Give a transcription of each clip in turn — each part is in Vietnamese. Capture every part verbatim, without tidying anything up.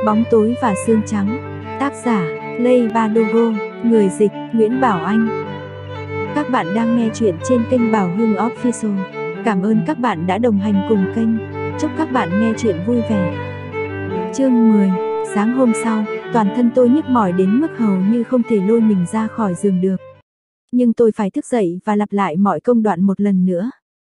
Bóng tối và xương trắng. Tác giả: Lay Badogo. Người dịch: Nguyễn Bảo Anh. Các bạn đang nghe chuyện trên kênh Bảo Hưng Official. Cảm ơn các bạn đã đồng hành cùng kênh. Chúc các bạn nghe chuyện vui vẻ. Chương mười. Sáng hôm sau, toàn thân tôi nhức mỏi đến mức hầu như không thể lôi mình ra khỏi giường được. Nhưng tôi phải thức dậy và lặp lại mọi công đoạn một lần nữa.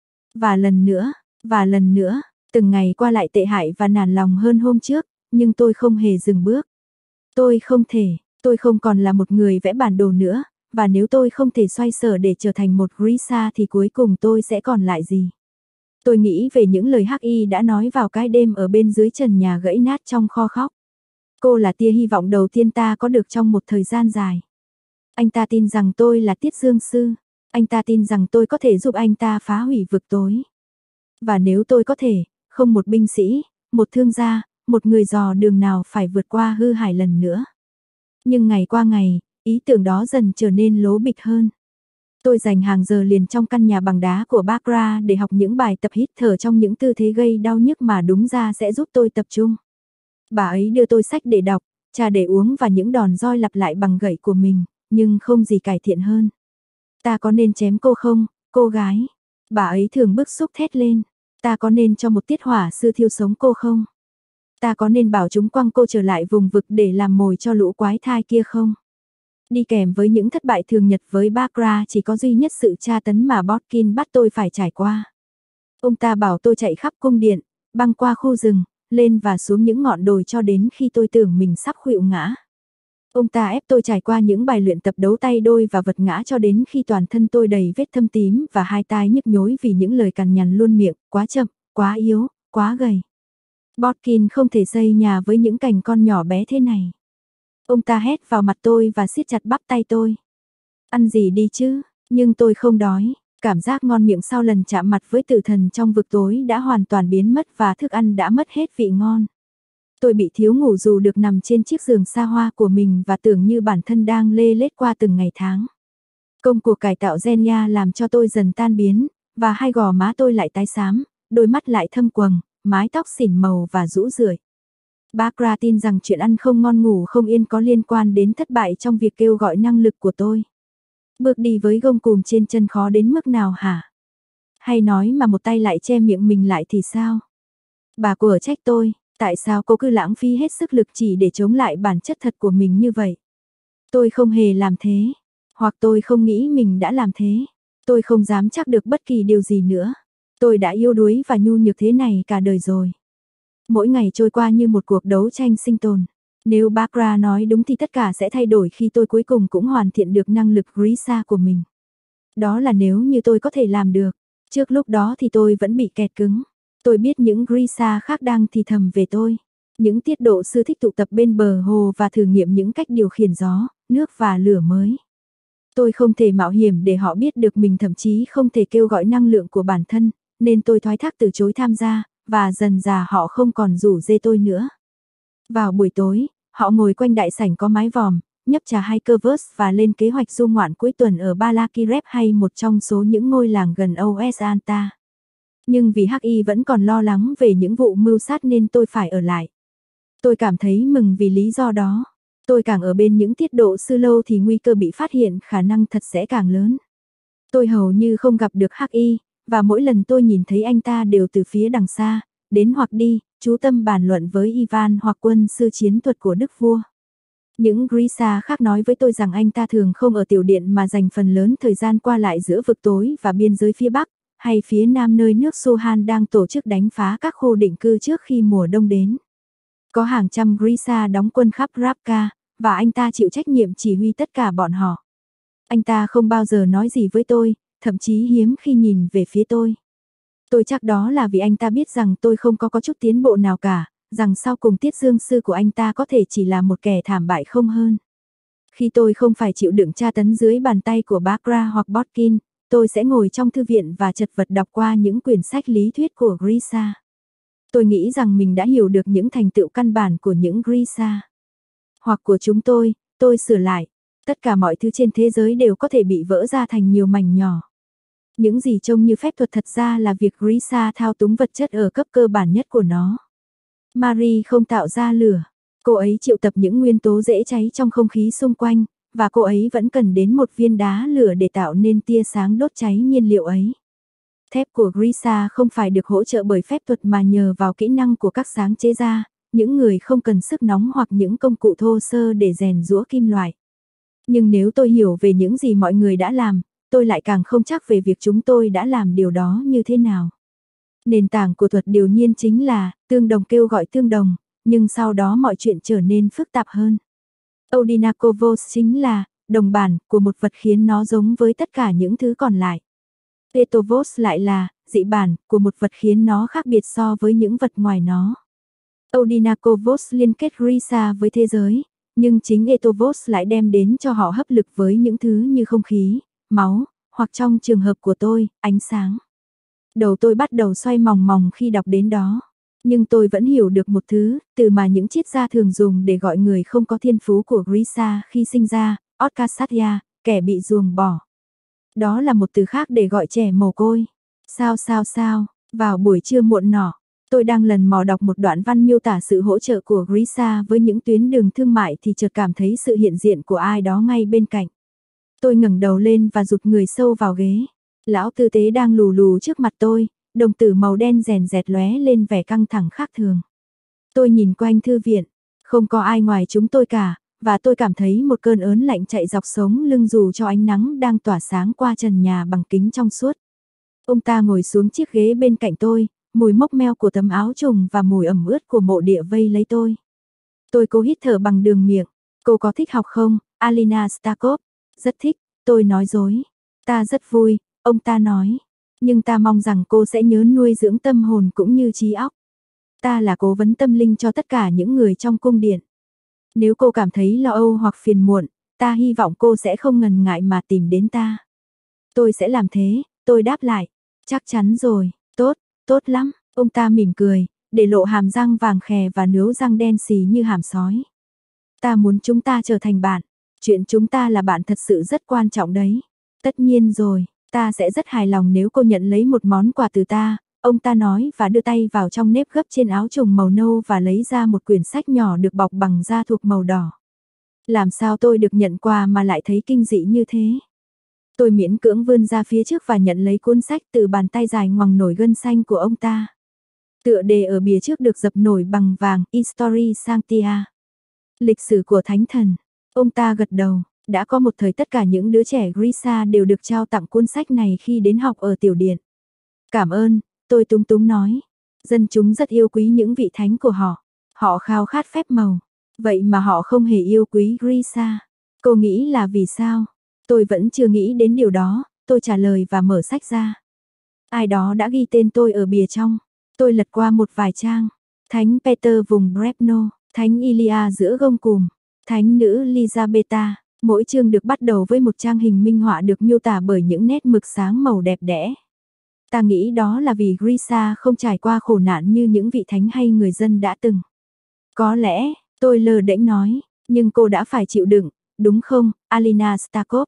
Và lần nữa, và lần nữa, từng ngày qua lại tệ hại và nản lòng hơn hôm trước, nhưng tôi không hề dừng bước. Tôi không thể, tôi không còn là một người vẽ bản đồ nữa, và nếu tôi không thể xoay sở để trở thành một Grisha thì cuối cùng tôi sẽ còn lại gì? Tôi nghĩ về những lời Hắc Y đã nói vào cái đêm ở bên dưới trần nhà gãy nát trong kho khóc. Cô là tia hy vọng đầu tiên ta có được trong một thời gian dài. Anh ta tin rằng tôi là Tiết Dương Sư. Anh ta tin rằng tôi có thể giúp anh ta phá hủy vực tối. Và nếu tôi có thể, không một binh sĩ, một thương gia, một người dò đường nào phải vượt qua hư hải lần nữa. Nhưng ngày qua ngày, ý tưởng đó dần trở nên lố bịch hơn. Tôi dành hàng giờ liền trong căn nhà bằng đá của Bakra để học những bài tập hít thở trong những tư thế gây đau nhức mà đúng ra sẽ giúp tôi tập trung. Bà ấy đưa tôi sách để đọc, trà để uống và những đòn roi lặp lại bằng gậy của mình, nhưng không gì cải thiện hơn. Ta có nên chém cô không, cô gái? Bà ấy thường bức xúc thét lên. Ta có nên cho một tiết hỏa sư thiêu sống cô không? Ta có nên bảo chúng quăng cô trở lại vùng vực để làm mồi cho lũ quái thai kia không? Đi kèm với những thất bại thường nhật với Bakra chỉ có duy nhất sự tra tấn mà Botkin bắt tôi phải trải qua. Ông ta bảo tôi chạy khắp cung điện, băng qua khu rừng, lên và xuống những ngọn đồi cho đến khi tôi tưởng mình sắp khuỵu ngã. Ông ta ép tôi trải qua những bài luyện tập đấu tay đôi và vật ngã cho đến khi toàn thân tôi đầy vết thâm tím và hai tai nhức nhối vì những lời cằn nhằn luôn miệng, quá chậm, quá yếu, quá gầy. Botkin không thể xây nhà với những cành con nhỏ bé thế này. Ông ta hét vào mặt tôi và siết chặt bắp tay tôi. Ăn gì đi chứ, nhưng tôi không đói. Cảm giác ngon miệng sau lần chạm mặt với tử thần trong vực tối đã hoàn toàn biến mất và thức ăn đã mất hết vị ngon. Tôi bị thiếu ngủ dù được nằm trên chiếc giường xa hoa của mình và tưởng như bản thân đang lê lết qua từng ngày tháng. Công cuộc cải tạo Genya làm cho tôi dần tan biến, và hai gò má tôi lại tái xám, đôi mắt lại thâm quầng, mái tóc xỉn màu và rũ rượi. Bakra tin rằng chuyện ăn không ngon ngủ không yên có liên quan đến thất bại trong việc kêu gọi năng lực của tôi. Bước đi với gông cùm trên chân khó đến mức nào hả? Hay nói mà một tay lại che miệng mình lại thì sao? Bà của trách tôi, tại sao cô cứ lãng phí hết sức lực chỉ để chống lại bản chất thật của mình như vậy? Tôi không hề làm thế, hoặc tôi không nghĩ mình đã làm thế. Tôi không dám chắc được bất kỳ điều gì nữa. Tôi đã yếu đuối và nhu nhược thế này cả đời rồi. Mỗi ngày trôi qua như một cuộc đấu tranh sinh tồn. Nếu Bakra nói đúng thì tất cả sẽ thay đổi khi tôi cuối cùng cũng hoàn thiện được năng lực Grisha của mình. Đó là nếu như tôi có thể làm được. Trước lúc đó thì tôi vẫn bị kẹt cứng. Tôi biết những Grisha khác đang thì thầm về tôi. Những tiết độ sư thích tụ tập bên bờ hồ và thử nghiệm những cách điều khiển gió, nước và lửa mới. Tôi không thể mạo hiểm để họ biết được mình, thậm chí không thể kêu gọi năng lượng của bản thân, nên tôi thoái thác từ chối tham gia, và dần dà họ không còn rủ dê tôi nữa. Vào buổi tối, họ ngồi quanh đại sảnh có mái vòm, nhấp trà Hikervers và lên kế hoạch du ngoạn cuối tuần ở Balakirev hay một trong số những ngôi làng gần Oesanta. Nhưng vì Hắc Y vẫn còn lo lắng về những vụ mưu sát nên tôi phải ở lại. Tôi cảm thấy mừng vì lý do đó. Tôi càng ở bên những tiết độ sư lâu thì nguy cơ bị phát hiện khả năng thật sẽ càng lớn. Tôi hầu như không gặp được Hắc Y, và mỗi lần tôi nhìn thấy anh ta đều từ phía đằng xa, đến hoặc đi, chú tâm bàn luận với Ivan hoặc quân sư chiến thuật của đức vua. Những Grisha khác nói với tôi rằng anh ta thường không ở tiểu điện mà dành phần lớn thời gian qua lại giữa vực tối và biên giới phía Bắc, hay phía Nam nơi nước Suhan đang tổ chức đánh phá các khu định cư trước khi mùa đông đến. Có hàng trăm Grisha đóng quân khắp Rabka, và anh ta chịu trách nhiệm chỉ huy tất cả bọn họ. Anh ta không bao giờ nói gì với tôi, thậm chí hiếm khi nhìn về phía tôi. Tôi chắc đó là vì anh ta biết rằng tôi không có có chút tiến bộ nào cả, rằng sau cùng Tiết Dương Sư của anh ta có thể chỉ là một kẻ thảm bại không hơn. Khi tôi không phải chịu đựng tra tấn dưới bàn tay của Bakra hoặc Botkin, tôi sẽ ngồi trong thư viện và chật vật đọc qua những quyển sách lý thuyết của Grisha. Tôi nghĩ rằng mình đã hiểu được những thành tựu căn bản của những Grisha. Hoặc của chúng tôi, tôi sửa lại. Tất cả mọi thứ trên thế giới đều có thể bị vỡ ra thành nhiều mảnh nhỏ. Những gì trông như phép thuật thật ra là việc Grisha thao túng vật chất ở cấp cơ bản nhất của nó. Marie không tạo ra lửa. Cô ấy triệu tập những nguyên tố dễ cháy trong không khí xung quanh, và cô ấy vẫn cần đến một viên đá lửa để tạo nên tia sáng đốt cháy nhiên liệu ấy. Thép của Grisa không phải được hỗ trợ bởi phép thuật mà nhờ vào kỹ năng của các sáng chế ra, những người không cần sức nóng hoặc những công cụ thô sơ để rèn giũa kim loại. Nhưng nếu tôi hiểu về những gì mọi người đã làm, tôi lại càng không chắc về việc chúng tôi đã làm điều đó như thế nào. Nền tảng của thuật điều nhiên chính là, tương đồng kêu gọi tương đồng, nhưng sau đó mọi chuyện trở nên phức tạp hơn. Odinakovos chính là, đồng bản, của một vật khiến nó giống với tất cả những thứ còn lại. Etovos lại là, dị bản, của một vật khiến nó khác biệt so với những vật ngoài nó. Odinakovos liên kết Grisa với thế giới, nhưng chính Etovos lại đem đến cho họ hấp lực với những thứ như không khí, máu, hoặc trong trường hợp của tôi, ánh sáng. Đầu tôi bắt đầu xoay mòng mòng khi đọc đến đó. Nhưng tôi vẫn hiểu được một thứ, từ mà những triết gia thường dùng để gọi người không có thiên phú của Grisa khi sinh ra, Otkasatya, kẻ bị ruồng bỏ. Đó là một từ khác để gọi trẻ mồ côi. Sao sao sao, vào buổi trưa muộn nọ, tôi đang lần mò đọc một đoạn văn miêu tả sự hỗ trợ của Grisa với những tuyến đường thương mại thì chợt cảm thấy sự hiện diện của ai đó ngay bên cạnh. Tôi ngẩng đầu lên và rụt người sâu vào ghế. Lão tư tế đang lù lù trước mặt tôi, đồng tử màu đen rèn rẹt lóe lên vẻ căng thẳng khác thường. Tôi nhìn quanh thư viện, không có ai ngoài chúng tôi cả, và tôi cảm thấy một cơn ớn lạnh chạy dọc sống lưng dù cho ánh nắng đang tỏa sáng qua trần nhà bằng kính trong suốt. Ông ta ngồi xuống chiếc ghế bên cạnh tôi, mùi mốc meo của tấm áo trùng và mùi ẩm ướt của mộ địa vây lấy tôi. Tôi cố hít thở bằng đường miệng. Cô có thích học không, Alina Stakov? Rất thích, tôi nói dối. Ta rất vui, ông ta nói. Nhưng ta mong rằng cô sẽ nhớ nuôi dưỡng tâm hồn cũng như trí óc. Ta là cố vấn tâm linh cho tất cả những người trong cung điện. Nếu cô cảm thấy lo âu hoặc phiền muộn, ta hy vọng cô sẽ không ngần ngại mà tìm đến ta. Tôi sẽ làm thế, tôi đáp lại. Chắc chắn rồi, tốt, tốt lắm. Ông ta mỉm cười, để lộ hàm răng vàng khè và nướu răng đen xì như hàm sói. Ta muốn chúng ta trở thành bạn. Chuyện chúng ta là bạn thật sự rất quan trọng đấy. Tất nhiên rồi, ta sẽ rất hài lòng nếu cô nhận lấy một món quà từ ta, ông ta nói và đưa tay vào trong nếp gấp trên áo trùng màu nâu và lấy ra một quyển sách nhỏ được bọc bằng da thuộc màu đỏ. Làm sao tôi được nhận quà mà lại thấy kinh dị như thế? Tôi miễn cưỡng vươn ra phía trước và nhận lấy cuốn sách từ bàn tay dài ngoằng nổi gân xanh của ông ta. Tựa đề ở bìa trước được dập nổi bằng vàng, History Sanctia. Lịch sử của Thánh Thần. Ông ta gật đầu. Đã có một thời tất cả những đứa trẻ Grisa đều được trao tặng cuốn sách này khi đến học ở tiểu điện. Cảm ơn, tôi túng túng nói. Dân chúng rất yêu quý những vị thánh của họ. Họ khao khát phép màu. Vậy mà họ không hề yêu quý Grisa. Cô nghĩ là vì sao? Tôi vẫn chưa nghĩ đến điều đó, tôi trả lời và mở sách ra. Ai đó đã ghi tên tôi ở bìa trong. Tôi lật qua một vài trang. Thánh Peter vùng Brevno, Thánh Ilia giữa gông cùm, Thánh nữ Elizabeta. Mỗi chương được bắt đầu với một trang hình minh họa được miêu tả bởi những nét mực sáng màu đẹp đẽ. Ta nghĩ đó là vì Grisa không trải qua khổ nạn như những vị thánh hay người dân đã từng. Có lẽ, tôi lơ đễnh nói, nhưng cô đã phải chịu đựng, đúng không, Alina Stakov?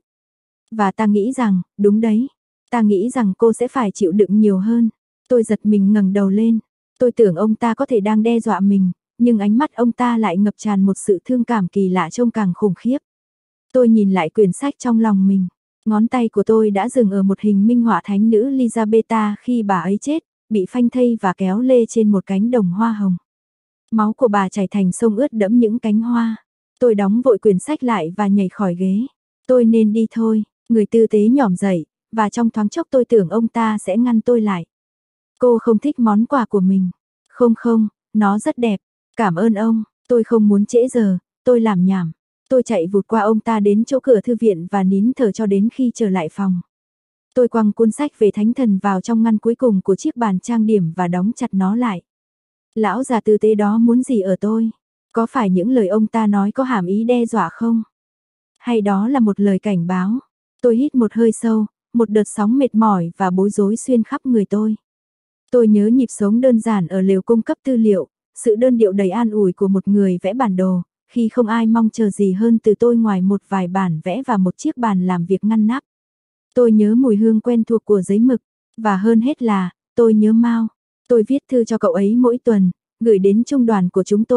Và ta nghĩ rằng, đúng đấy, ta nghĩ rằng cô sẽ phải chịu đựng nhiều hơn. Tôi giật mình ngẩng đầu lên, tôi tưởng ông ta có thể đang đe dọa mình, nhưng ánh mắt ông ta lại ngập tràn một sự thương cảm kỳ lạ trông càng khủng khiếp. Tôi nhìn lại quyển sách trong lòng mình, ngón tay của tôi đã dừng ở một hình minh họa thánh nữ Elizabeta khi bà ấy chết, bị phanh thây và kéo lê trên một cánh đồng hoa hồng. Máu của bà chảy thành sông ướt đẫm những cánh hoa. Tôi đóng vội quyển sách lại và nhảy khỏi ghế. Tôi nên đi thôi, người tư tế nhỏm dậy, và trong thoáng chốc tôi tưởng ông ta sẽ ngăn tôi lại. Cô không thích món quà của mình. Không không, nó rất đẹp. Cảm ơn ông, tôi không muốn trễ giờ, tôi làm nhảm. Tôi chạy vụt qua ông ta đến chỗ cửa thư viện và nín thở cho đến khi trở lại phòng. Tôi quăng cuốn sách về Thánh Thần vào trong ngăn cuối cùng của chiếc bàn trang điểm và đóng chặt nó lại. Lão già tư tế đó muốn gì ở tôi? Có phải những lời ông ta nói có hàm ý đe dọa không? Hay đó là một lời cảnh báo? Tôi hít một hơi sâu, một đợt sóng mệt mỏi và bối rối xuyên khắp người tôi. Tôi nhớ nhịp sống đơn giản ở lều cung cấp tư liệu, sự đơn điệu đầy an ủi của một người vẽ bản đồ, khi không ai mong chờ gì hơn từ tôi ngoài một vài bản vẽ và một chiếc bàn làm việc ngăn nắp. Tôi nhớ mùi hương quen thuộc của giấy mực, và hơn hết là, tôi nhớ Mao. Tôi viết thư cho cậu ấy mỗi tuần, gửi đến trung đoàn của chúng tôi,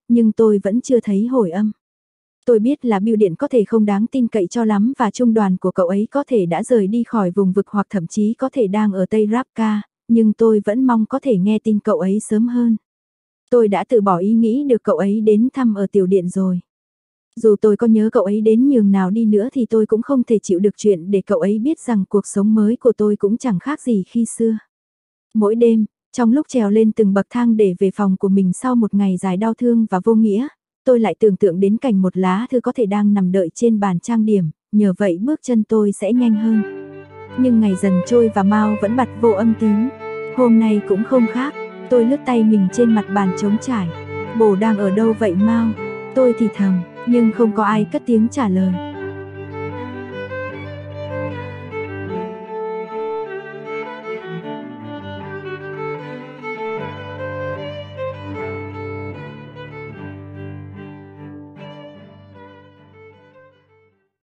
nhưng tôi vẫn chưa thấy hồi âm. Tôi biết là bưu điện có thể không đáng tin cậy cho lắm và trung đoàn của cậu ấy có thể đã rời đi khỏi vùng vực hoặc thậm chí có thể đang ở Tây Rapka, nhưng tôi vẫn mong có thể nghe tin cậu ấy sớm hơn. Tôi đã từ bỏ ý nghĩ được cậu ấy đến thăm ở tiểu điện rồi. Dù tôi có nhớ cậu ấy đến nhường nào đi nữa thì tôi cũng không thể chịu được chuyện để cậu ấy biết rằng cuộc sống mới của tôi cũng chẳng khác gì khi xưa. Mỗi đêm, trong lúc trèo lên từng bậc thang để về phòng của mình sau một ngày dài đau thương và vô nghĩa, tôi lại tưởng tượng đến cảnh một lá thư có thể đang nằm đợi trên bàn trang điểm, nhờ vậy bước chân tôi sẽ nhanh hơn. Nhưng ngày dần trôi và Mao vẫn bật vô âm tín. Hôm nay cũng không khác, tôi lướt tay mình trên mặt bàn trống trải. Bồ đang ở đâu vậy Mao? Tôi thì thầm, nhưng không có ai cất tiếng trả lời.